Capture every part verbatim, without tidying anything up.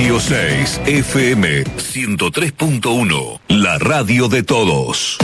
Radio seis, F M ciento tres punto uno, la radio de todos.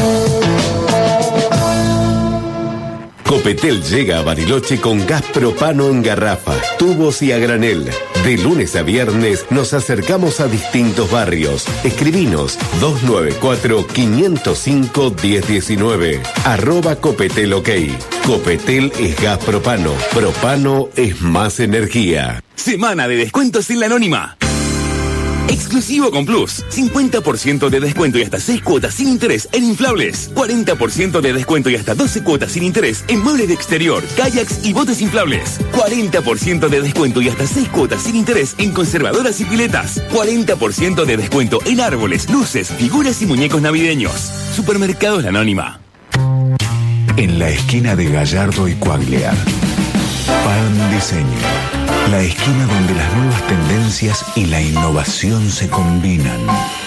Copetel llega a Bariloche con gas propano en garrafa, tubos y a granel. De lunes a viernes nos acercamos a distintos barrios. Escribinos dos nueve cuatro, cinco cero cinco, uno cero uno nueve. Arroba Copetel OK. Copetel es gas propano. Propano es más energía. Semana de descuentos en La Anónima. Exclusivo con Plus. cincuenta por ciento de descuento y hasta seis cuotas sin interés en inflables. cuarenta por ciento de descuento y hasta doce cuotas sin interés en muebles de exterior, kayaks y botes inflables. cuarenta por ciento de descuento y hasta seis cuotas sin interés en conservadoras y piletas. cuarenta por ciento de descuento en árboles, luces, figuras y muñecos navideños. Supermercados La Anónima. En la esquina de Gallardo y Cuaglia. Palm Diseño. La esquina donde las nuevas tendencias y la innovación se combinan.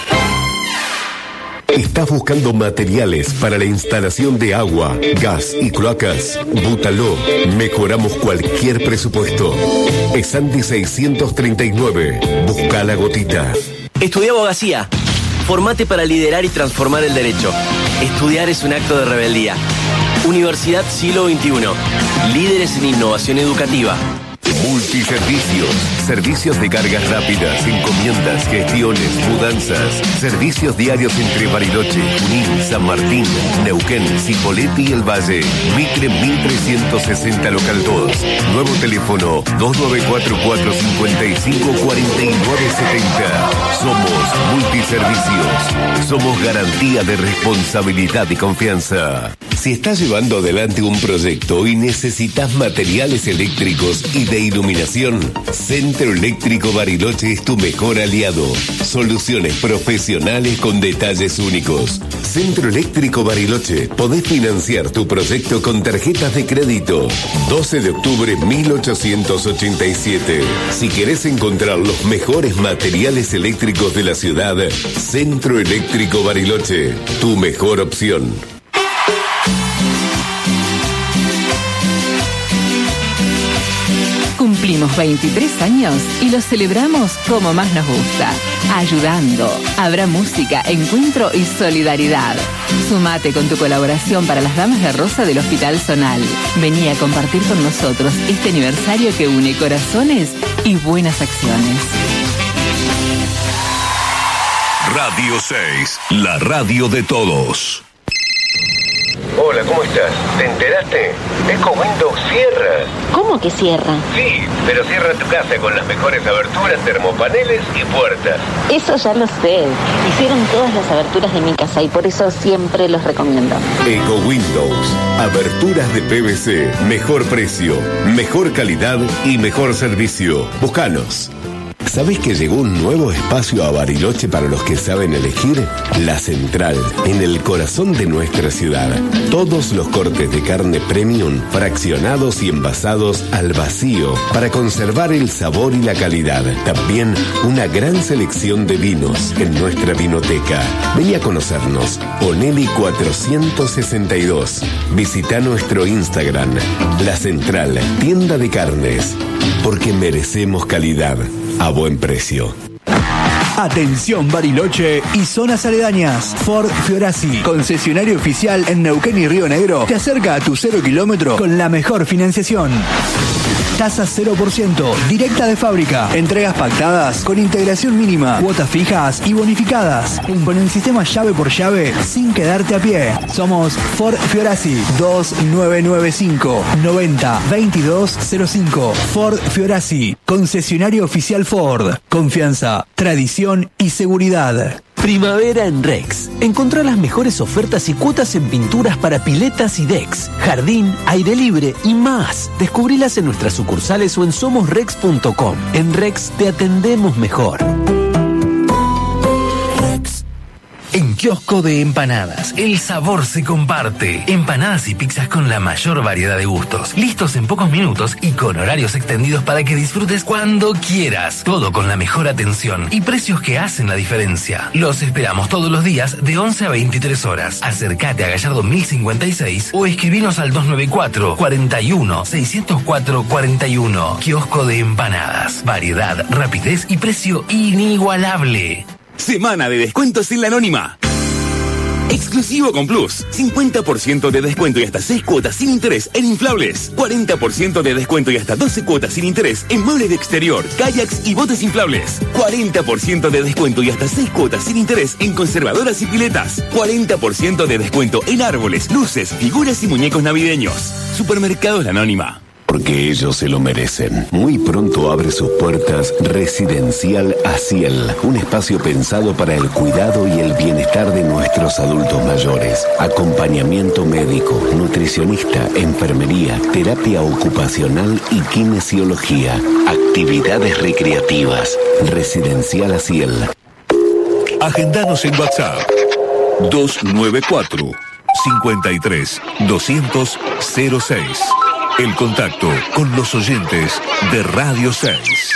¿Estás buscando materiales para la instalación de agua, gas y cloacas? Bútalo. Mejoramos cualquier presupuesto. Esandi seiscientos treinta y nueve. Busca la gotita. Estudia abogacía. Formate para liderar y transformar el derecho. Estudiar es un acto de rebeldía. Universidad Siglo veintiuno. Líderes en innovación educativa. Multiservicios, servicios de cargas rápidas, encomiendas, gestiones, mudanzas, servicios diarios entre Bariloche, Junín, San Martín, Neuquén, Cipolletti y El Valle. Mitre mil trescientos sesenta local dos. Nuevo teléfono dos nueve cuatro cuatro, cinco cinco, cuatro nueve siete cero. Somos Multiservicios. Somos garantía de responsabilidad y confianza. Si estás llevando adelante un proyecto y necesitas materiales eléctricos y de iluminación, Centro Eléctrico Bariloche es tu mejor aliado. Soluciones profesionales con detalles únicos. Centro Eléctrico Bariloche. Podés financiar tu proyecto con tarjetas de crédito. doce de octubre mil ochocientos ochenta y siete. Si querés encontrar los mejores materiales eléctricos de la ciudad, Centro Eléctrico Bariloche. Tu mejor opción. Cumplimos veintitrés años y los celebramos como más nos gusta, ayudando. Habrá música, encuentro y solidaridad. Sumate con tu colaboración para las Damas de Rosa del Hospital Zonal. Vení a compartir con nosotros este aniversario que une corazones y buenas acciones. Radio seis, la radio de todos. Hola, ¿cómo estás? ¿Te enteraste? EcoWindows cierra. ¿Cómo que cierra? Sí, pero cierra tu casa con las mejores aberturas, termopaneles y puertas. Eso ya lo sé. Hicieron todas las aberturas de mi casa y por eso siempre los recomiendo. EcoWindows. Aberturas de P V C. Mejor precio, mejor calidad y mejor servicio. Búscanos. ¿Sabés que llegó un nuevo espacio a Bariloche para los que saben elegir? La Central, en el corazón de nuestra ciudad. Todos los cortes de carne premium, fraccionados y envasados al vacío, para conservar el sabor y la calidad. También una gran selección de vinos en nuestra vinoteca. Vení a conocernos. Onelli cuatrocientos sesenta y dos. Visita nuestro Instagram. La Central, tienda de carnes. Porque merecemos calidad a buen precio. Atención Bariloche y zonas aledañas. Ford Fiorasi, concesionario oficial en Neuquén y Río Negro, te acerca a tu cero kilómetro con la mejor financiación. Tasa cero por ciento, directa de fábrica. Entregas pactadas con integración mínima, cuotas fijas y bonificadas. Con el sistema llave por llave sin quedarte a pie. Somos Ford Fiorasi. dos nueve nueve cinco, noventa, veintidós cero cinco. Ford Fiorasi, concesionario oficial Ford. Confianza, tradición y seguridad. Primavera en Rex. Encontrá las mejores ofertas y cuotas en pinturas para piletas y decks, jardín, aire libre y más. Descubrilas en nuestras sucursales o en somos rex punto com. En Rex te atendemos mejor. En Kiosco de Empanadas, el sabor se comparte. Empanadas y pizzas con la mayor variedad de gustos. Listos en pocos minutos y con horarios extendidos para que disfrutes cuando quieras. Todo con la mejor atención y precios que hacen la diferencia. Los esperamos todos los días de once a veintitrés horas. Acércate a Gallardo mil cincuenta y seis o escribinos al dos nueve cuatro, cuarenta y uno, seiscientos cuatro, cuarenta y uno. Kiosco de Empanadas. Variedad, rapidez y precio inigualable. Semana de descuentos en La Anónima. Exclusivo con Plus. cincuenta por ciento de descuento y hasta seis cuotas sin interés en inflables. cuarenta por ciento de descuento y hasta doce cuotas sin interés en muebles de exterior, kayaks y botes inflables. cuarenta por ciento de descuento y hasta seis cuotas sin interés en conservadoras y piletas. cuarenta por ciento de descuento en árboles, luces, figuras y muñecos navideños. Supermercados La Anónima. Porque ellos se lo merecen. Muy pronto abre sus puertas Residencial Asiel, un espacio pensado para el cuidado y el bienestar de nuestros adultos mayores. Acompañamiento médico, nutricionista, enfermería, terapia ocupacional y kinesiología. Actividades recreativas. Residencial Asiel. Agendanos en WhatsApp dos nueve cuatro, cincuenta y tres, doscientos, cero seis. El contacto con los oyentes de Radio seis.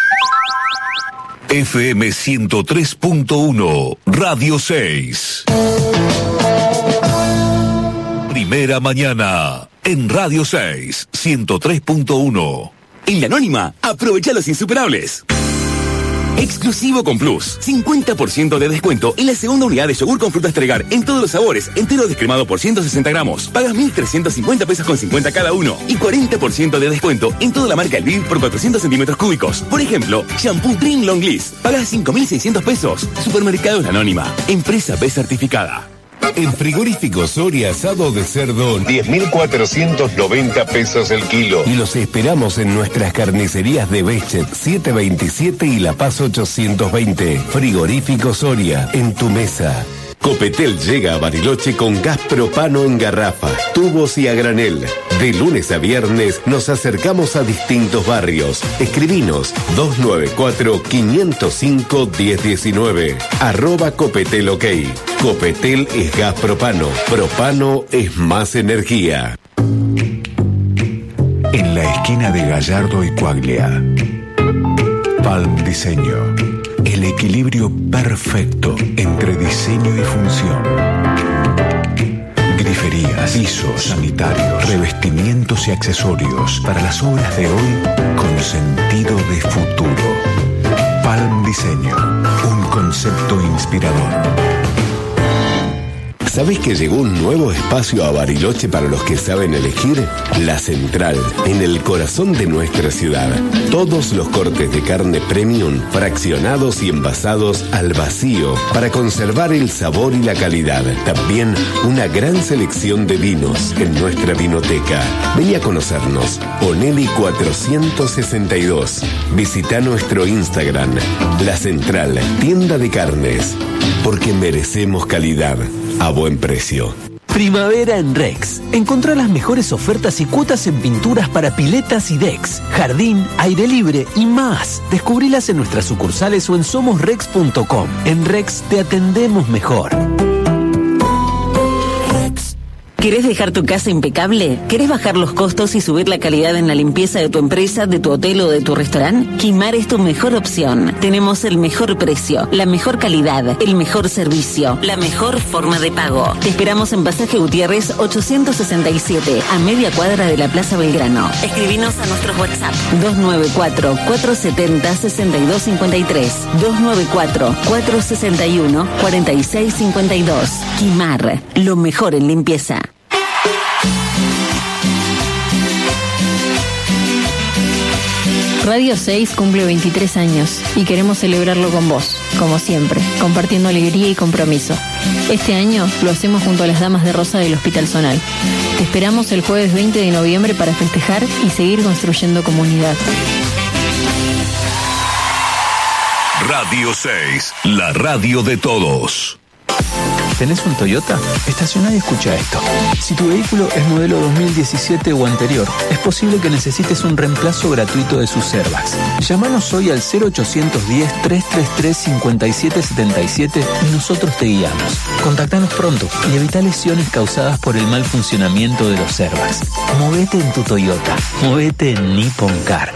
F M ciento tres punto uno, Radio seis. Primera mañana en Radio seis, ciento tres punto uno. En La Anónima, aprovecha los insuperables. Exclusivo con Plus. cincuenta por ciento de descuento en la segunda unidad de yogur con frutas Tregar en todos los sabores, entero descremado por ciento sesenta gramos. Pagas mil trescientos cincuenta pesos con cincuenta cada uno. Y cuarenta por ciento de descuento en toda la marca Elviv por cuatrocientos centímetros cúbicos. Por ejemplo, shampoo Dream Long List. Pagas cinco mil seiscientos pesos. Supermercados La Anónima. Empresa B certificada. En Frigorífico Soria, asado de cerdo, diez mil cuatrocientos noventa pesos el kilo. Y los esperamos en nuestras carnicerías de Bechet, setecientos veintisiete y La Paz ochocientos veinte. Frigorífico Soria, en tu mesa. Copetel llega a Bariloche con gas propano en garrafa, tubos y a granel. De lunes a viernes nos acercamos a distintos barrios. Escribinos dos nueve cuatro, cinco cero cinco, uno cero uno nueve. Arroba Copetel OK. Copetel es gas propano. Propano es más energía. En la esquina de Gallardo y Coaglia. Palm Diseño. El equilibrio perfecto entre diseño y función. Griferías, pisos, sanitarios, revestimientos y accesorios para las obras de hoy con sentido de futuro. Palm Diseño, un concepto inspirador. ¿Sabés que llegó un nuevo espacio a Bariloche para los que saben elegir? La Central, en el corazón de nuestra ciudad. Todos los cortes de carne premium, fraccionados y envasados al vacío, para conservar el sabor y la calidad. También una gran selección de vinos en nuestra vinoteca. Vení a conocernos. Onelli cuatrocientos sesenta y dos. Visita nuestro Instagram. La Central, tienda de carnes. Porque merecemos calidad a buen precio. Primavera en Rex. Encontrá las mejores ofertas y cuotas en pinturas para piletas y decks, jardín, aire libre y más. Descubrilas en nuestras sucursales o en somos rex punto com. En Rex te atendemos mejor. ¿Querés dejar tu casa impecable? ¿Querés bajar los costos y subir la calidad en la limpieza de tu empresa, de tu hotel o de tu restaurante? Quimar es tu mejor opción. Tenemos el mejor precio, la mejor calidad, el mejor servicio, la mejor forma de pago. Te esperamos en Pasaje Gutiérrez ochocientos sesenta y siete, a media cuadra de la Plaza Belgrano. Escribinos a nuestros WhatsApp dos nueve cuatro, cuatro siete cero, seis dos cinco tres, dos nueve cuatro, cuatro seis uno, cuatro seis cinco dos. Quimar, lo mejor en limpieza. Radio seis cumple veintitrés años y queremos celebrarlo con vos, como siempre, compartiendo alegría y compromiso. Este año lo hacemos junto a las Damas de Rosa del Hospital Zonal. Te esperamos el jueves veinte de noviembre para festejar y seguir construyendo comunidad. Radio seis, la radio de todos. ¿Tenés un Toyota? Estacioná y escucha esto. Si tu vehículo es modelo dos mil diecisiete o anterior, es posible que necesites un reemplazo gratuito de sus airbags. Llámanos hoy al cero ochocientos diez, trescientos treinta y tres, cincuenta y siete setenta y siete y nosotros te guiamos. Contactanos pronto y evita lesiones causadas por el mal funcionamiento de los airbags. Movete en tu Toyota. Movete en Nippon Car.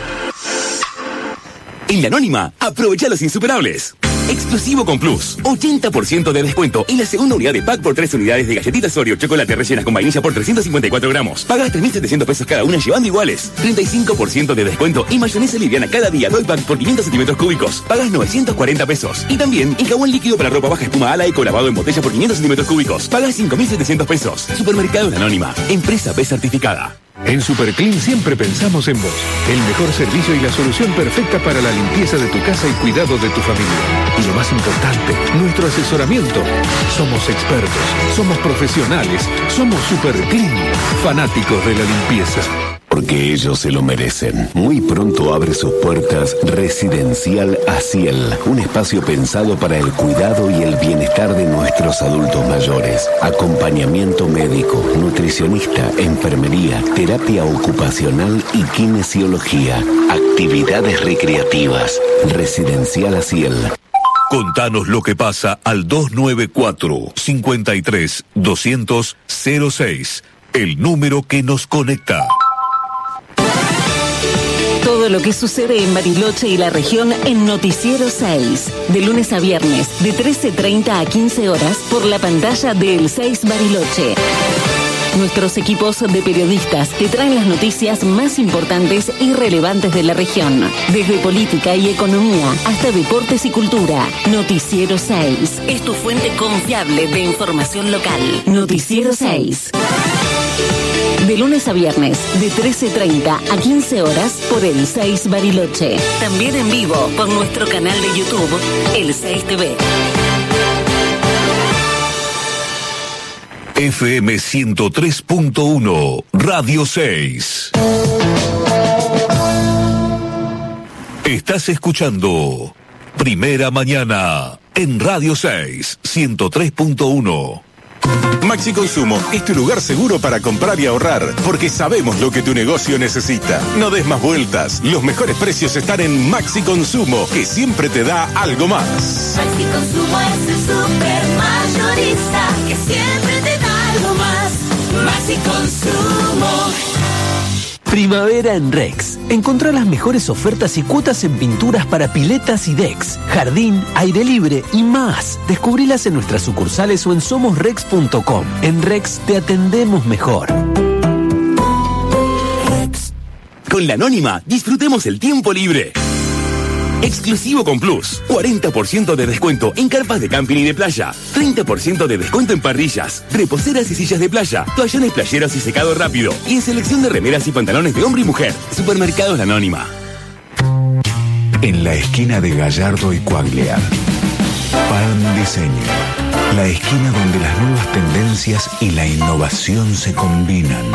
En La Anónima, aprovecha los insuperables. Exclusivo con Plus, ochenta por ciento de descuento y la segunda unidad de pack por tres unidades de galletitas Oreo chocolate rellenas con vainilla por trescientos cincuenta y cuatro gramos. Pagas tres mil setecientos pesos cada una llevando iguales. treinta y cinco por ciento de descuento y mayonesa liviana cada día doy pack por quinientos centímetros cúbicos. Pagas novecientos cuarenta pesos. Y también en jabón líquido para ropa baja espuma ala eco lavado en botella por quinientos centímetros cúbicos. Pagas cinco mil setecientos pesos. Supermercado La Anónima, empresa B certificada. En Superclean siempre pensamos en vos. El mejor servicio y la solución perfecta para la limpieza de tu casa y cuidado de tu familia. Y lo más importante, nuestro asesoramiento. Somos expertos, somos profesionales, somos Superclean, fanáticos de la limpieza. Porque ellos se lo merecen. Muy pronto abre sus puertas Residencial Aciel, un espacio pensado para el cuidado y el bienestar de nuestros adultos mayores. Acompañamiento médico, nutricionista, enfermería, terapia ocupacional y kinesiología. Actividades recreativas. Residencial Aciel. Contanos lo que pasa al dos nueve cuatro, cinco tres, dos cero cero cero seis, el número que nos conecta. Todo lo que sucede en Bariloche y la región en Noticiero seis. De lunes a viernes, de trece treinta a quince horas, por la pantalla de El seis Bariloche. Nuestros equipos de periodistas te traen las noticias más importantes y relevantes de la región. Desde política y economía hasta deportes y cultura. Noticiero seis. Es tu fuente confiable de información local. Noticiero seis. De lunes a viernes, de trece treinta a quince horas, por El seis Bariloche. También en vivo por nuestro canal de YouTube, El seis T V. F M ciento tres punto uno, Radio seis. Estás escuchando Primera Mañana en Radio seis, ciento tres punto uno. Maxi Consumo es tu lugar seguro para comprar y ahorrar, porque sabemos lo que tu negocio necesita. No des más vueltas. Los mejores precios están en Maxi Consumo, que siempre te da algo más. Maxi Consumo es el super mayorista que siempre te da algo más. Maxi Consumo. Primavera en Rex. Encontrá las mejores ofertas y cuotas en pinturas para piletas y decks, jardín, aire libre y más. Descubrilas en nuestras sucursales o en somos rex punto com. En Rex te atendemos mejor. Con La Anónima, disfrutemos el tiempo libre. Exclusivo con Plus, cuarenta por ciento de descuento en carpas de camping y de playa, treinta por ciento de descuento en parrillas, reposeras y sillas de playa, toallones playeros y secado rápido, y en selección de remeras y pantalones de hombre y mujer. Supermercados La Anónima. En la esquina de Gallardo y Coaglia, Palm Diseño, la esquina donde las nuevas tendencias y la innovación se combinan.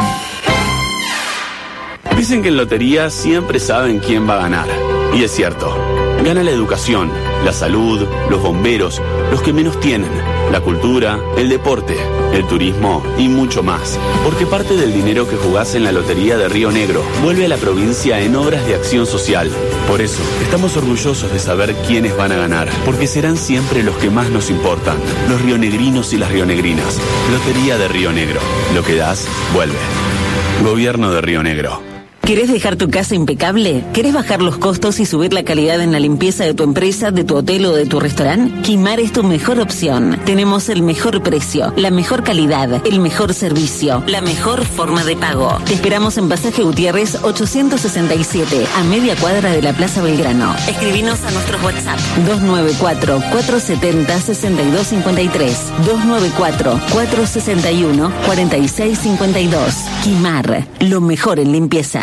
Dicen que en lotería siempre saben quién va a ganar. Y es cierto. Gana la educación, la salud, los bomberos, los que menos tienen, la cultura, el deporte, el turismo y mucho más. Porque parte del dinero que jugás en la Lotería de Río Negro vuelve a la provincia en obras de acción social. Por eso, estamos orgullosos de saber quiénes van a ganar, porque serán siempre los que más nos importan, los rionegrinos y las rionegrinas. Lotería de Río Negro. Lo que das, vuelve. Gobierno de Río Negro. ¿Querés dejar tu casa impecable? ¿Querés bajar los costos y subir la calidad en la limpieza de tu empresa, de tu hotel o de tu restaurante? Quimar es tu mejor opción. Tenemos el mejor precio, la mejor calidad, el mejor servicio, la mejor forma de pago. Te esperamos en Pasaje Gutiérrez ochocientos sesenta y siete, a media cuadra de la Plaza Belgrano. Escribinos a nuestros WhatsApp dos nueve cuatro, cuatro siete cero, seis dos cinco tres, dos nueve cuatro, cuatro seis uno, cuatro seis cinco dos. Quimar, lo mejor en limpieza.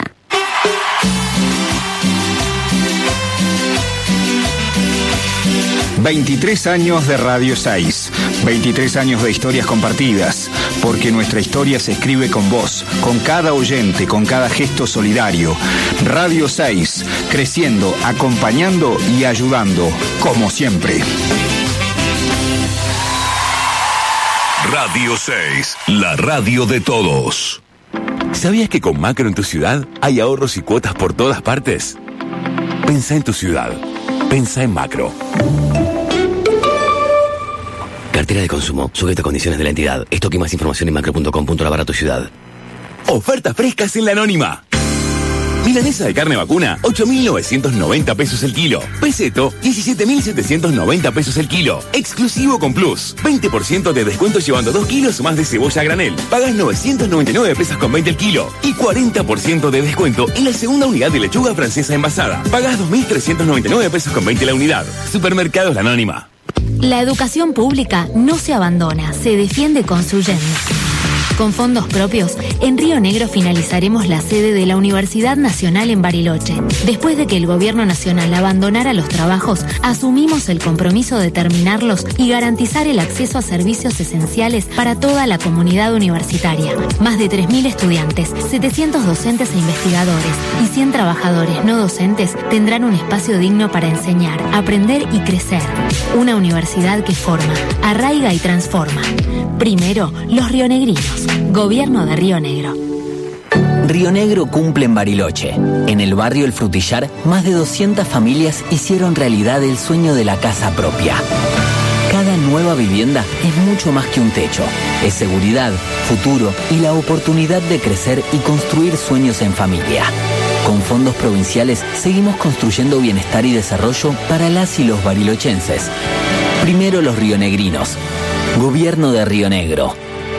veintitrés años de Radio seis, veintitrés años de historias compartidas, porque nuestra historia se escribe con vos, con cada oyente, con cada gesto solidario. Radio seis, creciendo, acompañando y ayudando, como siempre. Radio seis, la radio de todos. ¿Sabías que con Macro en tu ciudad hay ahorros y cuotas por todas partes? Pensá en tu ciudad. Pensá en Macro. Cartera de consumo, sujeta a condiciones de la entidad. Esto y más información en macro punto com punto a la barra tu ciudad. Ofertas frescas en La Anónima. Milanesa de carne vacuna, ocho mil novecientos noventa pesos el kilo. Peseto, diecisiete mil setecientos noventa pesos el kilo. Exclusivo con Plus. veinte por ciento de descuento llevando dos kilos más de cebolla a granel. Pagas novecientos noventa y nueve pesos con veinte el kilo. Y cuarenta por ciento de descuento en la segunda unidad de lechuga francesa envasada. Pagas dos mil trescientos noventa y nueve pesos con veinte la unidad. Supermercados La Anónima. La educación pública no se abandona, se defiende construyendo. Con fondos propios, en Río Negro finalizaremos la sede de la Universidad Nacional en Bariloche. Después de que el Gobierno Nacional abandonara los trabajos, asumimos el compromiso de terminarlos y garantizar el acceso a servicios esenciales para toda la comunidad universitaria. Más de tres mil estudiantes, setecientos docentes e investigadores y cien trabajadores no docentes tendrán un espacio digno para enseñar, aprender y crecer. Una universidad que forma, arraiga y transforma. Primero, los rionegrinos. Gobierno de Río Negro. Río Negro cumple en Bariloche. En el barrio El Frutillar, más de doscientas familias hicieron realidad el sueño de la casa propia. Cada nueva vivienda es mucho más que un techo. Es seguridad, futuro y la oportunidad de crecer y construir sueños en familia. Con fondos provinciales seguimos construyendo bienestar y desarrollo para las y los barilochenses. Primero los rionegrinos. Gobierno de Río Negro.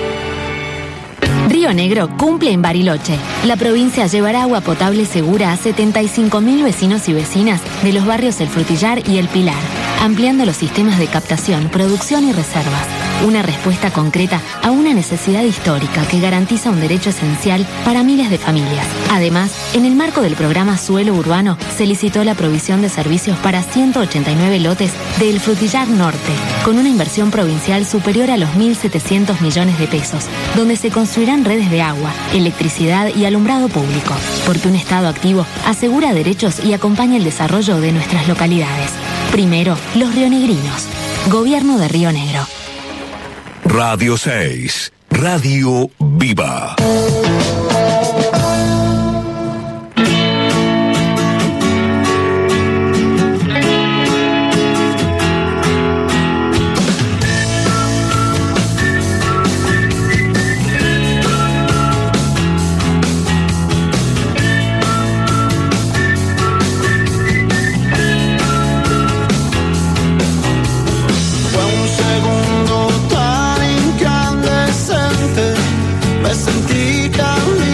Río Negro cumple en Bariloche. La provincia llevará agua potable segura a setenta y cinco mil vecinos y vecinas de los barrios El Frutillar y El Pilar, ampliando los sistemas de captación, producción y reservas. Una respuesta concreta a una necesidad histórica que garantiza un derecho esencial para miles de familias. Además, en el marco del programa Suelo Urbano, se licitó la provisión de servicios para ciento ochenta y nueve lotes de El Frutillar Norte, con una inversión provincial superior a los mil setecientos millones de pesos, donde se construirán redes de agua, electricidad y alumbrado público, porque un Estado activo asegura derechos y acompaña el desarrollo de nuestras localidades. Primero, los rionegrinos. Gobierno de Río Negro. Radio seis, Radio Viva. Me sentí tan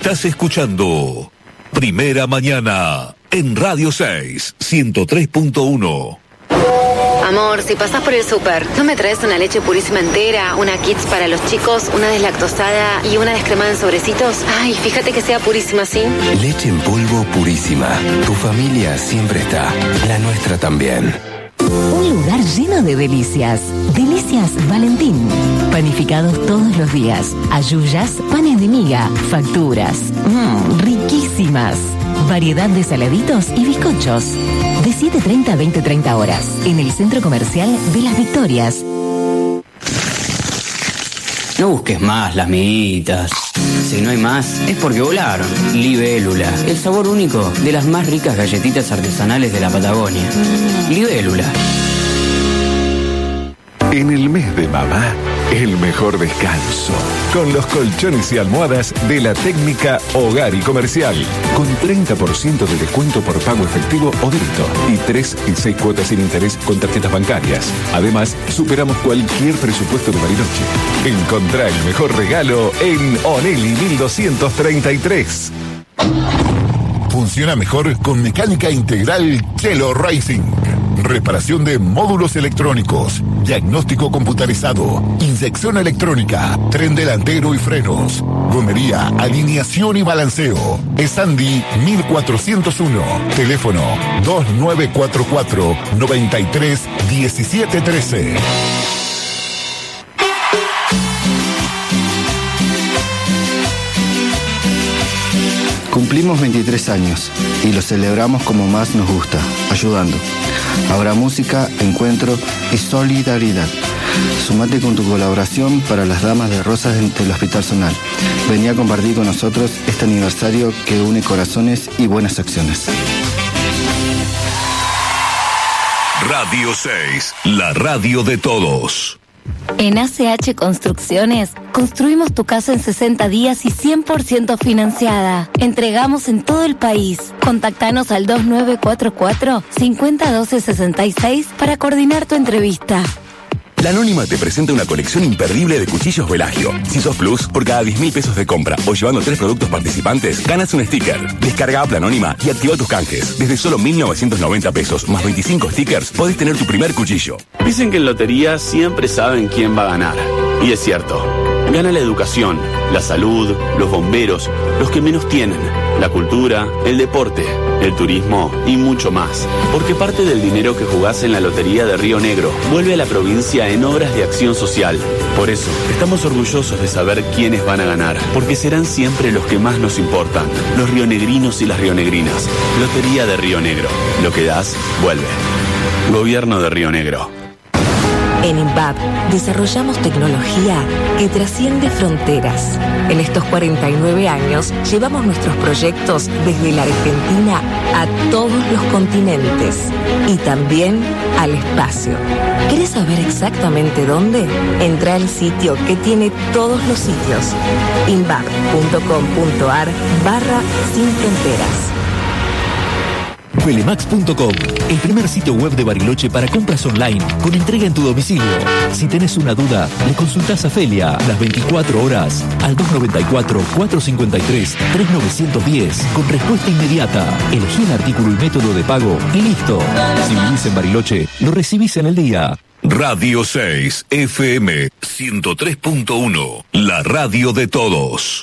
Estás escuchando Primera Mañana en Radio seis, ciento tres punto uno. Amor, si pasás por el súper, ¿no me traes una leche purísima entera, una Kids para los chicos, una deslactosada y una descremada en sobrecitos? Ay, fíjate que sea purísima, ¿sí? Leche en polvo purísima. Tu familia siempre está. La nuestra también. Un lugar lleno de delicias. Delicias Valentín. Panificados todos los días. Ayuyas, panes de miga, facturas. Mmm, riquísimas. Variedad de saladitos y bizcochos. De siete treinta a veinte treinta horas. En el Centro Comercial de Las Victorias. No busques más las miguitas. Si no hay más, es porque volaron. Libélula, el sabor único de las más ricas galletitas artesanales de la Patagonia. Libélula. En el mes de mamá, el mejor descanso. Con los colchones y almohadas de la Técnica Hogar y Comercial. Con treinta por ciento de descuento por pago efectivo o débito. Y tres y seis cuotas sin interés con tarjetas bancarias. Además, superamos cualquier presupuesto de Bariloche. Encontrá el mejor regalo en Onelli mil doscientos treinta y tres. Funciona mejor con mecánica integral Chelo Racing. Reparación de módulos electrónicos, diagnóstico computarizado, inyección electrónica, tren delantero y frenos, gomería, alineación y balanceo. Esandi mil cuatrocientos uno, teléfono dos nueve cuatro cuatro, noventa y tres, diecisiete trece. Cumplimos veintitrés años y lo celebramos como más nos gusta, ayudando. Habrá música, encuentro y solidaridad. Sumate con tu colaboración para las damas de rosas del Hospital Zonal. Vení a compartir con nosotros este aniversario que une corazones y buenas acciones. Radio seis, la radio de todos. En A C H Construcciones, construimos tu casa en sesenta días y cien por ciento financiada. Entregamos en todo el país. Contactanos al dos nueve cuatro cuatro, cinco cero uno dos seis seis para coordinar tu entrevista. La Anónima te presenta una colección imperdible de cuchillos Velagio. Si sos Plus, por cada diez mil pesos de compra o llevando tres productos participantes, ganas un sticker. Descarga App La Anónima y activa tus canjes. Desde solo mil novecientos noventa pesos más veinticinco stickers, podés tener tu primer cuchillo. Dicen que en lotería siempre saben quién va a ganar. Y es cierto. Gana la educación, la salud, los bomberos, los que menos tienen, la cultura, el deporte, el turismo y mucho más. Porque parte del dinero que jugás en la Lotería de Río Negro vuelve a la provincia en obras de acción social. Por eso, estamos orgullosos de saber quiénes van a ganar, porque serán siempre los que más nos importan, los rionegrinos y las rionegrinas. Lotería de Río Negro. Lo que das, vuelve. Gobierno de Río Negro. En INVAP desarrollamos tecnología que trasciende fronteras. En estos cuarenta y nueve años llevamos nuestros proyectos desde la Argentina a todos los continentes y también al espacio. ¿Querés saber exactamente dónde? Entra al sitio que tiene todos los sitios. invap punto com punto ar barra sin fronteras. Felemax punto com, el primer sitio web de Bariloche para compras online, con entrega en tu domicilio. Si tenés una duda, le consultás a Felia las veinticuatro horas al dos nueve cuatro, cuatro cinco tres, tres nueve uno cero con respuesta inmediata. Elegí el artículo y método de pago y listo. Si vivís en Bariloche, lo recibís en el día. Radio seis, F M ciento tres punto uno, la radio de todos.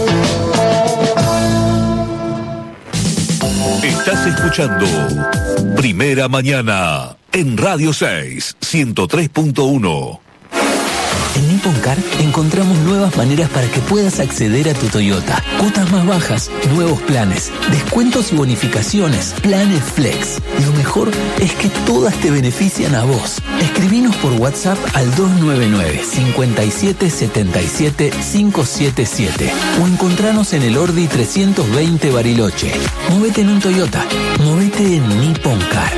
Estás escuchando Primera Mañana en Radio seis, ciento tres punto uno. En Nippon Car encontramos nuevas maneras para que puedas acceder a tu Toyota. Cuotas más bajas, nuevos planes, descuentos y bonificaciones, planes flex. Lo mejor es que todas te benefician a vos. Escribinos por WhatsApp al dos nueve nueve, cinco siete, siete siete, cinco siete siete o encontranos en el Ordi trescientos veinte Bariloche. Movete en un Toyota, movete en Nippon Car.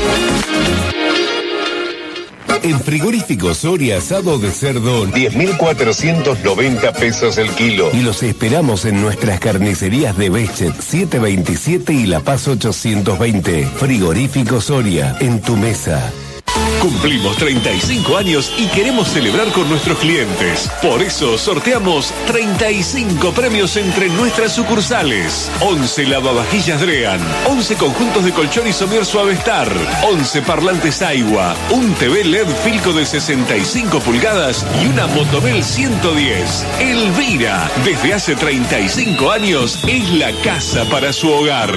En Frigorífico Soria, asado de cerdo, diez mil cuatrocientos noventa pesos el kilo. Y los esperamos en nuestras carnicerías de Bechet, setecientos veintisiete y La Paz ochocientos veinte. Frigorífico Soria, en tu mesa. Cumplimos treinta y cinco años y queremos celebrar con nuestros clientes. Por eso sorteamos treinta y cinco premios entre nuestras sucursales. once lavavajillas Drean, once conjuntos de colchón y somier Suavestar, once parlantes Aiwa, un T V L E D Filco de sesenta y cinco pulgadas y una Motomel ciento diez. Elvira, desde hace treinta y cinco años, es la casa para su hogar.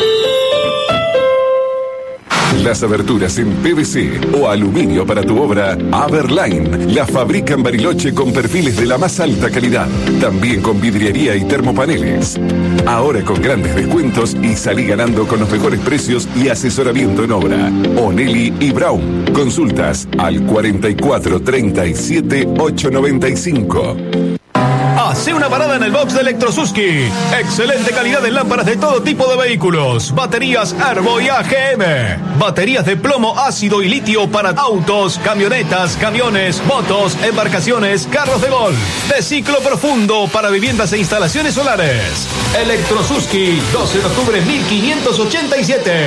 Las aberturas en P V C o aluminio para tu obra, Aberline la fabrica en Bariloche con perfiles de la más alta calidad. También con vidriería y termopaneles. Ahora con grandes descuentos y salí ganando con los mejores precios y asesoramiento en obra. Onelli y Brown. Consultas al cuarenta y cuatro treinta y siete ochocientos noventa y cinco. Hace una parada en el box de Electrosuski. Excelente calidad en lámparas de todo tipo de vehículos. Baterías Arbo y A G M. Baterías de plomo, ácido y litio para autos, camionetas, camiones, motos, embarcaciones, carros de golf. De ciclo profundo para viviendas e instalaciones solares. Electrosuski, doce de octubre mil quinientos ochenta y siete.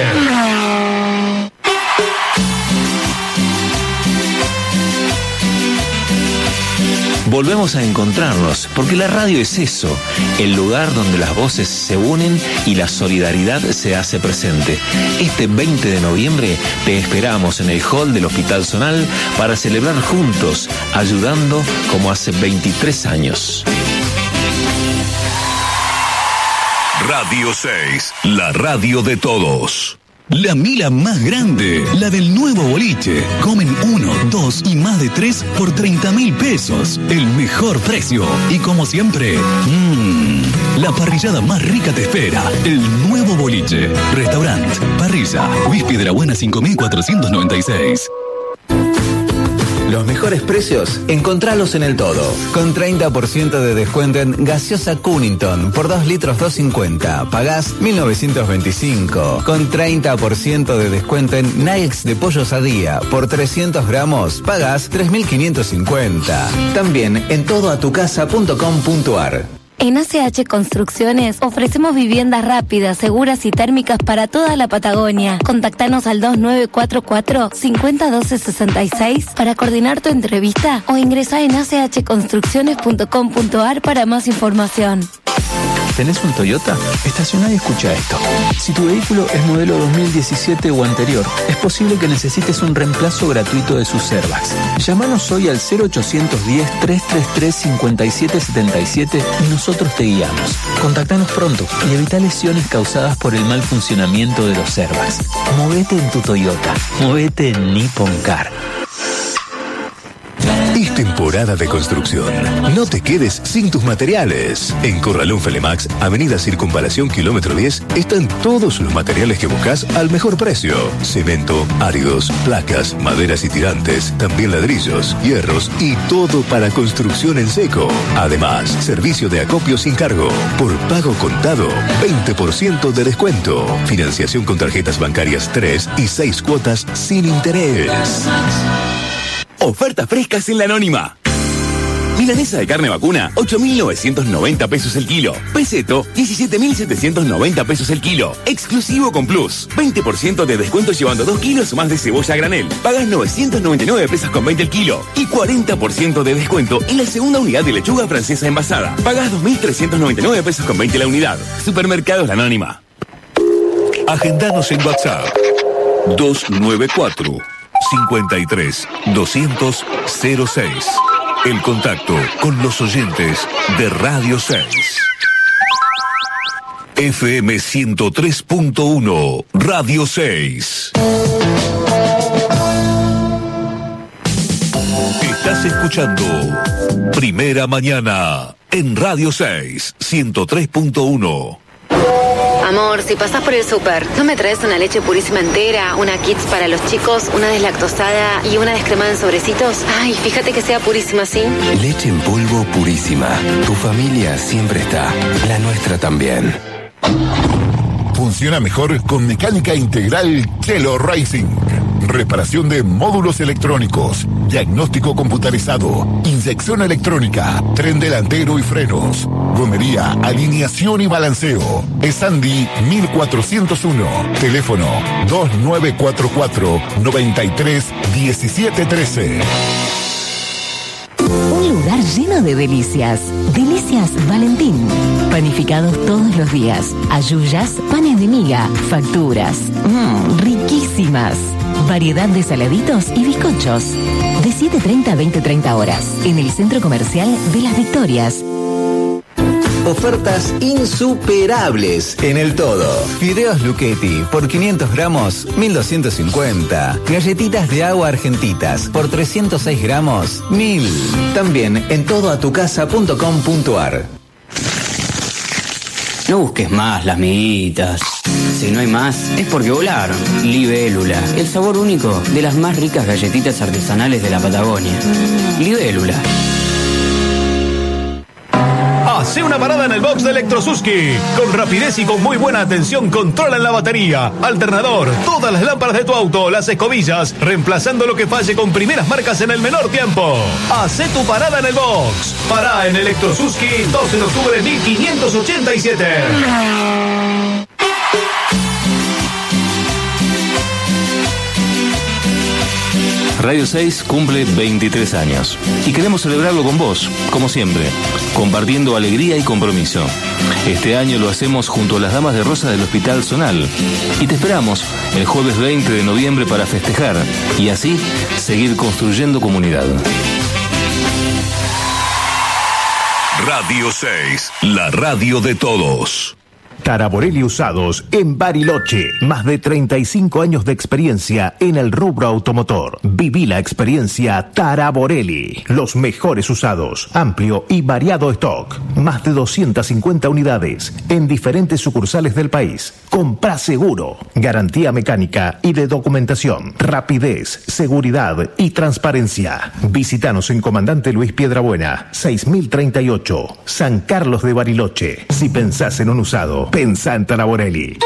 Volvemos a encontrarnos, porque la radio es eso, el lugar donde las voces se unen y la solidaridad se hace presente. Este veinte de noviembre te esperamos en el hall del Hospital Zonal para celebrar juntos, ayudando como hace veintitrés años. Radio seis, la radio de todos. La mila más grande, la del nuevo boliche. Comen uno, dos y más de tres por treinta mil pesos. El mejor precio. Y como siempre, mmm, la parrillada más rica te espera. El nuevo boliche. Restaurant, parrilla, Whisky de la Buena cinco mil cuatrocientos noventa y seis. Los mejores precios, encontralos en El Todo. Con treinta por ciento de descuento en gaseosa Cunnington por dos litros dos cincuenta. Pagás mil novecientos veinticinco. Con treinta por ciento de descuento en Nuggets de pollo Sadía por trescientos gramos. Pagás tres mil quinientos cincuenta. También en todo a tu casa punto com punto ar. En A C H Construcciones ofrecemos viviendas rápidas, seguras y térmicas para toda la Patagonia. Contactanos al dos nueve cuatro cuatro, cinco cero uno dos seis seis para coordinar tu entrevista o ingresá en a c h construcciones punto com punto ar para más información. ¿Tenés un Toyota? Estacioná y escucha esto. Si tu vehículo es modelo dos mil diecisiete o anterior, es posible que necesites un reemplazo gratuito de sus airbags. Llámanos hoy al cero ochocientos diez, trescientos treinta y tres, cincuenta y siete setenta y siete y nosotros te guiamos. Contactanos pronto y evita lesiones causadas por el mal funcionamiento de los airbags. Movete en tu Toyota. Movete en Nippon Car. Es temporada de construcción. No te quedes sin tus materiales. En Corralón Felemax, Avenida Circunvalación Kilómetro diez, están todos los materiales que buscas al mejor precio. Cemento, áridos, placas, maderas y tirantes, también ladrillos, hierros y todo para construcción en seco. Además, servicio de acopio sin cargo. Por pago contado, veinte por ciento de descuento. Financiación con tarjetas bancarias tres y seis cuotas sin interés. Ofertas frescas en La Anónima. Milanesa de carne vacuna, ocho mil novecientos noventa pesos el kilo. Peseto, diecisiete mil setecientos noventa pesos el kilo. Exclusivo con Plus. veinte por ciento de descuento llevando dos kilos más de cebolla a granel. Pagas novecientos noventa y nueve pesos con veinte el kilo. Y cuarenta por ciento de descuento en la segunda unidad de lechuga francesa envasada. Pagas dos mil trescientos noventa y nueve pesos con veinte la unidad. Supermercados La Anónima. Agendanos en WhatsApp. dos nueve cuatro, cincuenta y tres, doscientos, cero seis. El contacto con los oyentes de Radio seis. F M ciento tres punto uno, Radio seis. Estás escuchando Primera Mañana en Radio seis, ciento tres punto uno. Amor, si pasás por el súper, ¿no me traes una leche purísima entera, una Kids para los chicos, una deslactosada y una descremada en sobrecitos? Ay, fíjate que sea purísima, ¿sí? Leche en polvo purísima. Tu familia siempre está. La nuestra también. Funciona mejor con mecánica integral Chelo Racing. reparación de módulos electrónicos, diagnóstico computarizado, inyección electrónica, tren delantero y frenos, gomería, alineación y balanceo. Esandi mil cuatrocientos uno, teléfono dos nueve cuatro cuatro, nueve tres, uno siete uno tres. Un lugar lleno de delicias. Delicias Valentín. Panificados todos los días. Ayuyas, panes de miga, facturas. Mmm, riquísimas. Variedad de saladitos y bizcochos. De siete treinta a veinte treinta horas. En el Centro Comercial de Las Victorias. Ofertas insuperables en el todo. Fideos Luchetti por quinientos gramos, mil doscientos cincuenta. Galletitas de agua argentitas por trescientos seis gramos, mil. También en todo a tu casa punto com punto ar. No busques más las miguitas. Si no hay más, es porque volaron. Libélula, el sabor único de las más ricas galletitas artesanales de la Patagonia. Libélula. Hace una parada en el box de Electrosuski. Con rapidez y con muy buena atención controlan la batería, alternador, todas las lámparas de tu auto, las escobillas, reemplazando lo que falle con primeras marcas en el menor tiempo. Hace tu parada en el box. Pará en Electrosuski, doce de octubre mil quinientos ochenta y siete. Radio seis cumple veintitrés años y queremos celebrarlo con vos, como siempre, compartiendo alegría y compromiso. Este año lo hacemos junto a las Damas de Rosa del Hospital Zonal y te esperamos el jueves veinte de noviembre para festejar y así seguir construyendo comunidad. Radio seis, la radio de todos. Taraborelli Usados en Bariloche. Más de treinta y cinco años de experiencia en el rubro automotor. Viví la experiencia Taraborelli. Los mejores usados, amplio y variado stock. Más de doscientas cincuenta unidades en diferentes sucursales del país. Comprá seguro. Garantía mecánica y de documentación. Rapidez, seguridad y transparencia. Visítanos en Comandante Luis Piedrabuena, seis mil treinta y ocho, San Carlos de Bariloche. Si pensás en un usado, pensá en Taraborelli.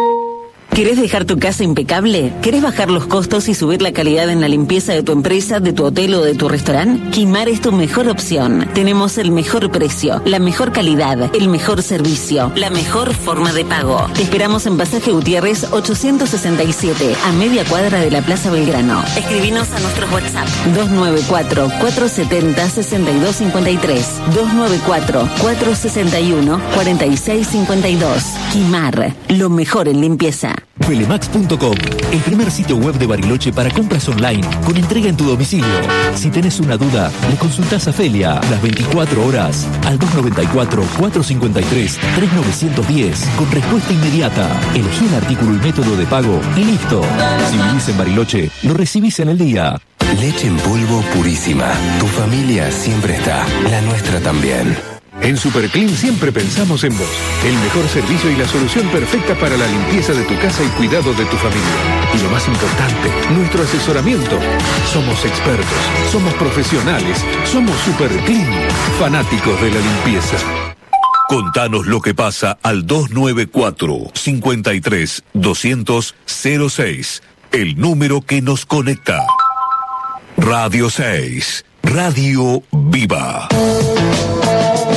¿Querés dejar tu casa impecable? ¿Querés bajar los costos y subir la calidad en la limpieza de tu empresa, de tu hotel o de tu restaurante? Quimar es tu mejor opción. Tenemos el mejor precio, la mejor calidad, el mejor servicio, la mejor forma de pago. Te esperamos en Pasaje Gutiérrez ochocientos sesenta y siete, a media cuadra de la Plaza Belgrano. Escribinos a nuestros WhatsApp dos nueve cuatro, cuatro siete cero, seis dos cinco tres, dos nueve cuatro, cuatro seis uno, cuatro seis cinco dos. Quimar, lo mejor en limpieza. Felemax punto com, el primer sitio web de Bariloche para compras online con entrega en tu domicilio. Si tenés una duda, le consultás a Felia las veinticuatro horas al dos nueve cuatro, cuatro cinco tres, tres nueve uno cero con respuesta inmediata. Elegí el artículo y método de pago y listo. Si vivís en Bariloche, lo recibís en el día. Leche en polvo purísima. Tu familia siempre está, la nuestra también. En Superclean siempre pensamos en vos. El mejor servicio y la solución perfecta para la limpieza de tu casa y cuidado de tu familia. Y lo más importante, nuestro asesoramiento. Somos expertos, somos profesionales, somos Superclean, fanáticos de la limpieza. Contanos lo que pasa al dos nueve cuatro, cinco tres, dos cero cero cero seis, el número que nos conecta. Radio seis, Radio Viva.